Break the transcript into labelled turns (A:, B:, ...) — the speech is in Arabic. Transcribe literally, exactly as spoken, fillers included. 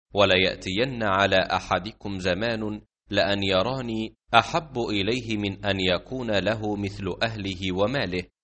A: وليأتين على أحدكم زمان لأن يراني أحب إليه من أن يكون له مثل أهله وماله،